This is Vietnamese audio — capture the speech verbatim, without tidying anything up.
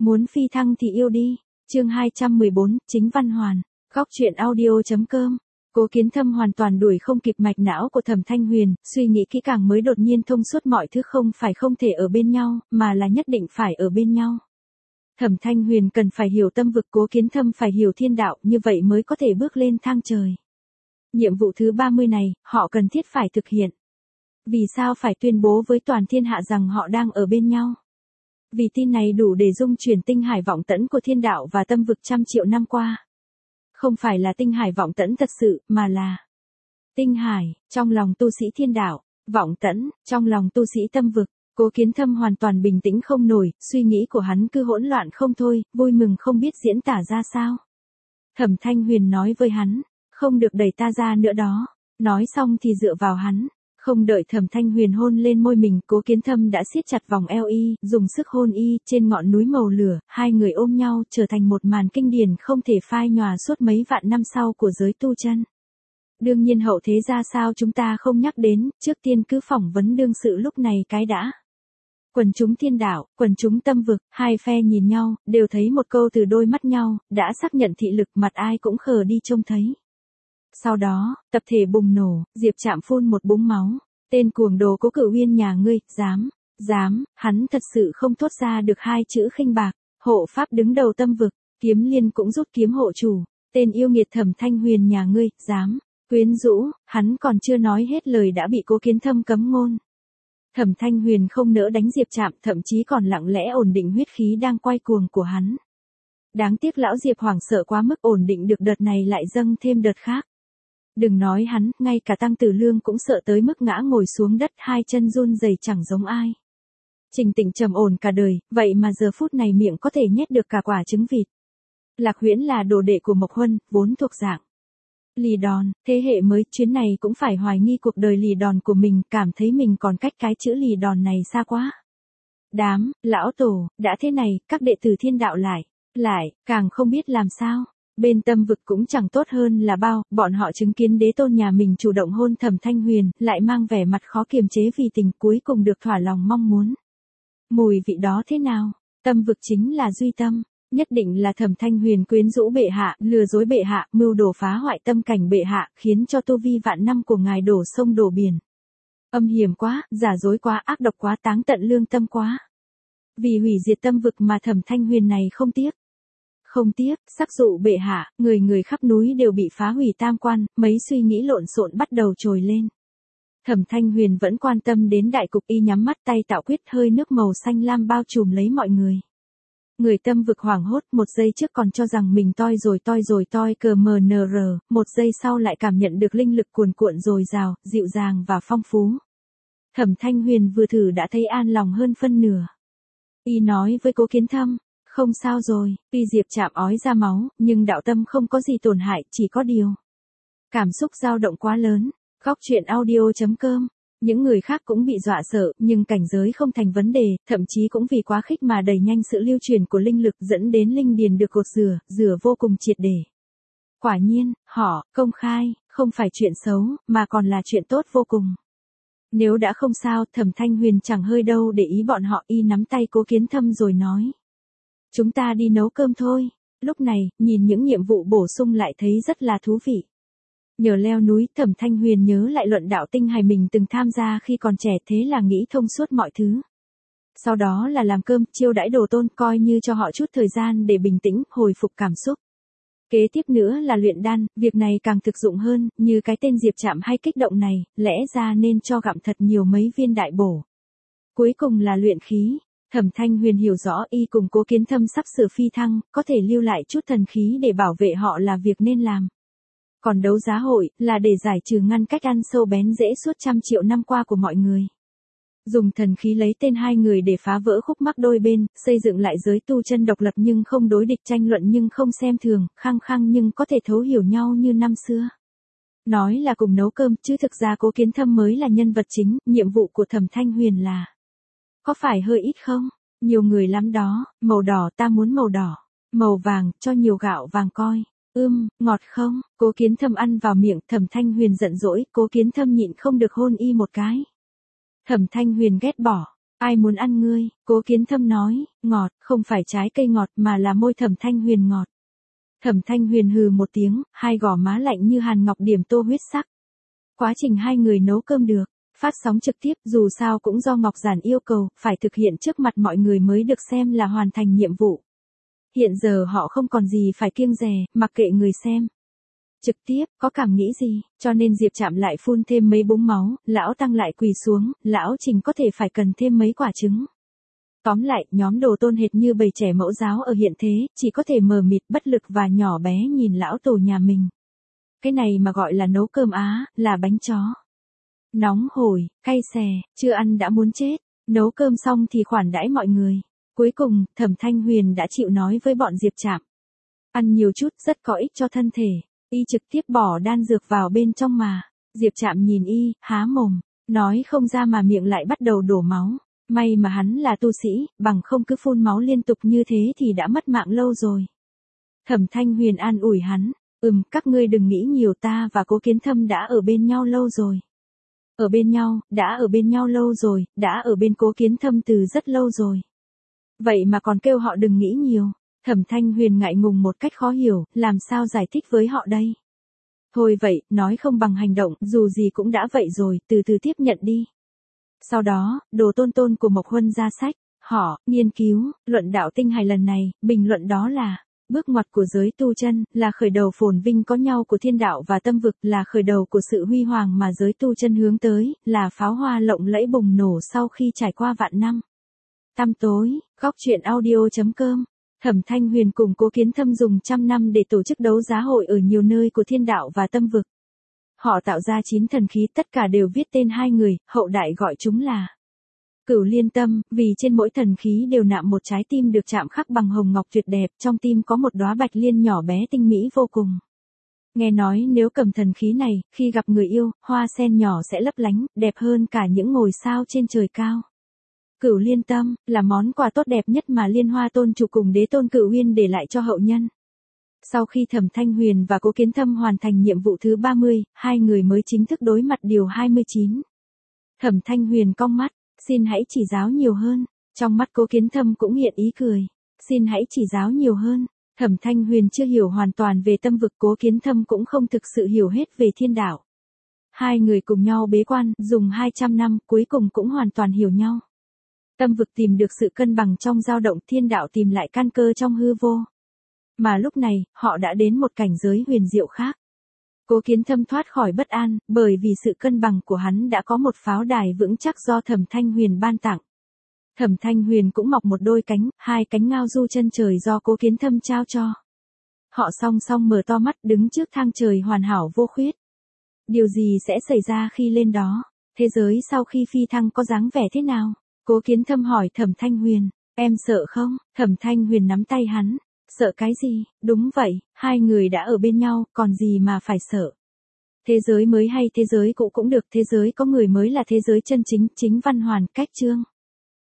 Muốn phi thăng thì yêu đi. Chương hai trăm mười bốn, Chính Văn Hoàn. Góc truyện audio.com. Cố Kiến Thâm hoàn toàn đuổi không kịp mạch não của Thẩm Thanh Huyền, suy nghĩ kỹ càng mới đột nhiên thông suốt mọi thứ không phải không thể ở bên nhau, mà là nhất định phải ở bên nhau. Thẩm Thanh Huyền cần phải hiểu tâm vực, Cố Kiến Thâm phải hiểu thiên đạo, như vậy mới có thể bước lên thang trời. Nhiệm vụ thứ ba mươi này, họ cần thiết phải thực hiện. Vì sao phải tuyên bố với toàn thiên hạ rằng họ đang ở bên nhau? Vì tin này đủ để dung chuyển tinh hải vọng tẫn của thiên đạo và tâm vực trăm triệu năm qua. Không phải là tinh hải vọng tẫn thật sự, mà là tinh hải, trong lòng tu sĩ thiên đạo, vọng tẫn, trong lòng tu sĩ tâm vực. Cố Kiến Thâm hoàn toàn bình tĩnh không nổi, suy nghĩ của hắn cứ hỗn loạn không thôi, vui mừng không biết diễn tả ra sao. Thẩm Thanh Huyền nói với hắn, không được đẩy ta ra nữa đó. Nói xong thì dựa vào hắn. Không đợi Thẩm Thanh Huyền hôn lên môi mình, Cố Kiến Thâm đã siết chặt vòng eo y, dùng sức hôn y, trên ngọn núi màu lửa, hai người ôm nhau trở thành một màn kinh điển không thể phai nhòa suốt mấy vạn năm sau của giới tu chân. Đương nhiên hậu thế ra sao chúng ta không nhắc đến, trước tiên cứ phỏng vấn đương sự lúc này cái đã. Quần chúng thiên đạo, quần chúng tâm vực, hai phe nhìn nhau, đều thấy một câu từ đôi mắt nhau, đã xác nhận thị lực, mặt ai cũng khờ đi trông thấy. Sau đó, tập thể bùng nổ, Diệp Trạm phun một búng máu. Tên cuồng đồ Cố Cửu Uyên nhà ngươi, dám, dám, hắn thật sự không thốt ra được hai chữ khinh bạc. Hộ pháp đứng đầu tâm vực, Kiếm Liên cũng rút kiếm hộ chủ. Tên yêu nghiệt Thẩm Thanh Huyền nhà ngươi, dám, quyến rũ, hắn còn chưa nói hết lời đã bị Cố Kiến Thâm cấm ngôn. Thẩm Thanh Huyền không nỡ đánh Diệp Trạm, thậm chí còn lặng lẽ ổn định huyết khí đang quay cuồng của hắn. Đáng tiếc lão Diệp hoảng sợ quá mức, ổn định được đợt này lại dâng thêm đợt khác. Đừng nói hắn, ngay cả Tăng Tử Lương cũng sợ tới mức ngã ngồi xuống đất, hai chân run rẩy chẳng giống ai. Trình Tịnh trầm ổn cả đời, vậy mà giờ phút này miệng có thể nhét được cả quả trứng vịt. Lạc Huyễn là đồ đệ của Mộc Huân, vốn thuộc dạng Lì Đòn, thế hệ mới, chuyến này cũng phải hoài nghi cuộc đời Lì Đòn của mình, cảm thấy mình còn cách cái chữ Lì Đòn này xa quá. Đám, lão tổ, đã thế này, các đệ tử thiên đạo lại, lại, càng không biết làm sao. Bên tâm vực cũng chẳng tốt hơn là bao, bọn họ chứng kiến đế tôn nhà mình chủ động hôn Thẩm Thanh Huyền, lại mang vẻ mặt khó kiềm chế vì tình, cuối cùng được thỏa lòng mong muốn. Mùi vị đó thế nào? Tâm vực chính là duy tâm, nhất định là Thẩm Thanh Huyền quyến rũ bệ hạ, lừa dối bệ hạ, mưu đồ phá hoại tâm cảnh bệ hạ, khiến cho tu vi vạn năm của ngài đổ sông đổ biển. Âm hiểm quá, giả dối quá, ác độc quá, táng tận lương tâm quá. Vì hủy diệt tâm vực mà Thẩm Thanh Huyền này không tiếc. Không tiếc, sắc dụ bệ hạ, người người khắp núi đều bị phá hủy tam quan, mấy suy nghĩ lộn xộn bắt đầu trồi lên. Thẩm Thanh Huyền vẫn quan tâm đến đại cục, y nhắm mắt tay tạo quyết, hơi nước màu xanh lam bao trùm lấy mọi người. Người tâm vực hoảng hốt, một giây trước còn cho rằng mình toi rồi toi rồi toi cờ mờ nờ rờ, một giây sau lại cảm nhận được linh lực cuồn cuộn dồi dào, dịu dàng và phong phú. Thẩm Thanh Huyền vừa thử đã thấy an lòng hơn phân nửa. Y nói với Cố Kiến Thâm, không sao rồi, tuy Diệp Trạm ói ra máu, nhưng đạo tâm không có gì tổn hại, chỉ có điều. Cảm xúc dao động quá lớn. Góc truyện audio.com. Những người khác cũng bị dọa sợ, nhưng cảnh giới không thành vấn đề, thậm chí cũng vì quá khích mà đẩy nhanh sự lưu truyền của linh lực, dẫn đến linh điền được gột rửa, rửa vô cùng triệt để. Quả nhiên, họ, công khai, không phải chuyện xấu, mà còn là chuyện tốt vô cùng. Nếu đã không sao, Thẩm Thanh Huyền chẳng hơi đâu để ý bọn họ, y nắm tay Cố Kiến Thâm rồi nói. Chúng ta đi nấu cơm thôi. Lúc này, nhìn những nhiệm vụ bổ sung lại thấy rất là thú vị. Nhờ leo núi, Thẩm Thanh Huyền nhớ lại luận đạo tinh hải mình từng tham gia khi còn trẻ, thế là nghĩ thông suốt mọi thứ. Sau đó là làm cơm, chiêu đãi đồ tôn, coi như cho họ chút thời gian để bình tĩnh, hồi phục cảm xúc. Kế tiếp nữa là luyện đan, việc này càng thực dụng hơn, như cái tên Diệp Trạm hay kích động này, lẽ ra nên cho gặm thật nhiều mấy viên đại bổ. Cuối cùng là luyện khí. Thẩm Thanh Huyền hiểu rõ y cùng Cố Kiến Thâm sắp sửa phi thăng, có thể lưu lại chút thần khí để bảo vệ họ là việc nên làm. Còn đấu giá hội, là để giải trừ ngăn cách ăn sâu bén rễ suốt trăm triệu năm qua của mọi người. Dùng thần khí lấy tên hai người để phá vỡ khúc mắc đôi bên, xây dựng lại giới tu chân độc lập nhưng không đối địch, tranh luận nhưng không xem thường, khăng khăng nhưng có thể thấu hiểu nhau như năm xưa. Nói là cùng nấu cơm, chứ thực ra Cố Kiến Thâm mới là nhân vật chính, nhiệm vụ của Thẩm Thanh Huyền là... Có phải hơi ít không? Nhiều người lắm đó, màu đỏ ta muốn màu đỏ, màu vàng, cho nhiều gạo vàng coi. Ưm, ngọt không? Cố Kiến Thâm ăn vào miệng, Thẩm Thanh Huyền giận dỗi, Cố Kiến Thâm nhịn không được hôn y một cái. Thẩm Thanh Huyền ghét bỏ, Ai muốn ăn ngươi, Cố Kiến Thâm nói, ngọt, không phải trái cây ngọt mà là môi Thẩm Thanh Huyền ngọt. Thẩm Thanh Huyền hừ một tiếng, hai gò má lạnh như hàn ngọc điểm tô huyết sắc. Quá trình hai người nấu cơm được, phát sóng trực tiếp dù sao cũng do Ngọc Giản yêu cầu, phải thực hiện trước mặt mọi người mới được xem là hoàn thành nhiệm vụ. Hiện giờ họ không còn gì phải kiêng dè, mặc kệ người xem. Trực tiếp, có cảm nghĩ gì, cho nên Diệp Trạm lại phun thêm mấy búng máu, lão Tăng lại quỳ xuống, lão Trình có thể phải cần thêm mấy quả trứng. Tóm lại, nhóm Đồ Tôn hệt như bầy trẻ mẫu giáo ở hiện thế, chỉ có thể mờ mịt bất lực và nhỏ bé nhìn lão tổ nhà mình. Cái này mà gọi là nấu cơm á, là bánh chó. Nóng hổi, cay xè, chưa ăn đã muốn chết, nấu cơm xong thì khoản đãi mọi người. Cuối cùng, Thẩm Thanh Huyền đã chịu nói với bọn Diệp Trạm. Ăn nhiều chút, rất có ích cho thân thể. Y trực tiếp bỏ đan dược vào bên trong mà. Diệp Trạm nhìn y, há mồm, nói không ra mà miệng lại bắt đầu đổ máu. May mà hắn là tu sĩ, bằng không cứ phun máu liên tục như thế thì đã mất mạng lâu rồi. Thẩm Thanh Huyền an ủi hắn, ừm, các ngươi đừng nghĩ nhiều, ta và Cố Kiến Thâm đã ở bên nhau lâu rồi. Ở bên nhau, đã ở bên nhau lâu rồi, đã ở bên Cố Kiến Thâm từ rất lâu rồi. Vậy mà còn kêu họ đừng nghĩ nhiều. Thẩm Thanh Huyền ngại ngùng một cách khó hiểu, làm sao giải thích với họ đây? Thôi vậy, nói không bằng hành động, dù gì cũng đã vậy rồi, từ từ tiếp nhận đi. Sau đó, Đồ Tôn Tôn của Mộc Huân ra sách, họ, nghiên cứu, luận đạo tinh hài lần này, bình luận đó là, bước ngoặt của giới tu chân, là khởi đầu phồn vinh có nhau của thiên đạo và tâm vực, là khởi đầu của sự huy hoàng mà giới tu chân hướng tới, là pháo hoa lộng lẫy bùng nổ sau khi trải qua vạn năm. Tăm tối, góc truyện audio chấm com. Thẩm Thanh Huyền cùng Cố Kiến Thâm dùng trăm năm để tổ chức đấu giá hội ở nhiều nơi của thiên đạo và tâm vực. Họ tạo ra chín thần khí, tất cả đều viết tên hai người, hậu đại gọi chúng là Cửu Liên Tâm, vì trên mỗi thần khí đều nạm một trái tim được chạm khắc bằng hồng ngọc tuyệt đẹp, trong tim có một đóa bạch liên nhỏ bé tinh mỹ vô cùng. Nghe nói nếu cầm thần khí này, khi gặp người yêu, hoa sen nhỏ sẽ lấp lánh, đẹp hơn cả những ngôi sao trên trời cao. Cửu Liên Tâm, là món quà tốt đẹp nhất mà Liên Hoa Tôn chủ cùng Đế Tôn Cửu Uyên để lại cho hậu nhân. Sau khi Thẩm Thanh Huyền và Cố Kiến Thâm hoàn thành nhiệm vụ thứ ba mươi, hai người mới chính thức đối mặt điều hai mươi chín. Thẩm Thanh Huyền cong mắt, xin hãy chỉ giáo nhiều hơn. Trong mắt Cố Kiến Thâm cũng hiện ý cười, xin hãy chỉ giáo nhiều hơn. Thẩm Thanh Huyền chưa hiểu hoàn toàn về tâm vực, Cố Kiến Thâm cũng không thực sự hiểu hết về thiên đạo. Hai người cùng nhau bế quan, dùng hai trăm năm, cuối cùng cũng hoàn toàn hiểu nhau. Tâm vực tìm được sự cân bằng trong dao động, thiên đạo tìm lại căn cơ trong hư vô. Mà lúc này, họ đã đến một cảnh giới huyền diệu khác. Cố Kiến Thâm thoát khỏi bất an, bởi vì sự cân bằng của hắn đã có một pháo đài vững chắc do Thẩm Thanh Huyền ban tặng. Thẩm Thanh Huyền cũng mọc một đôi cánh, hai cánh ngao du chân trời do Cố Kiến Thâm trao cho. Họ song song mở to mắt, đứng trước thang trời hoàn hảo vô khuyết. Điều gì sẽ xảy ra khi lên đó? Thế giới sau khi phi thăng có dáng vẻ thế nào? Cố Kiến Thâm hỏi Thẩm Thanh Huyền, em sợ không? Thẩm Thanh Huyền nắm tay hắn, sợ cái gì? Đúng vậy, hai người đã ở bên nhau, còn gì mà phải sợ? Thế giới mới hay thế giới cũ cũng được, thế giới có người mới là thế giới chân chính, chính Văn Hoàn, cách chương.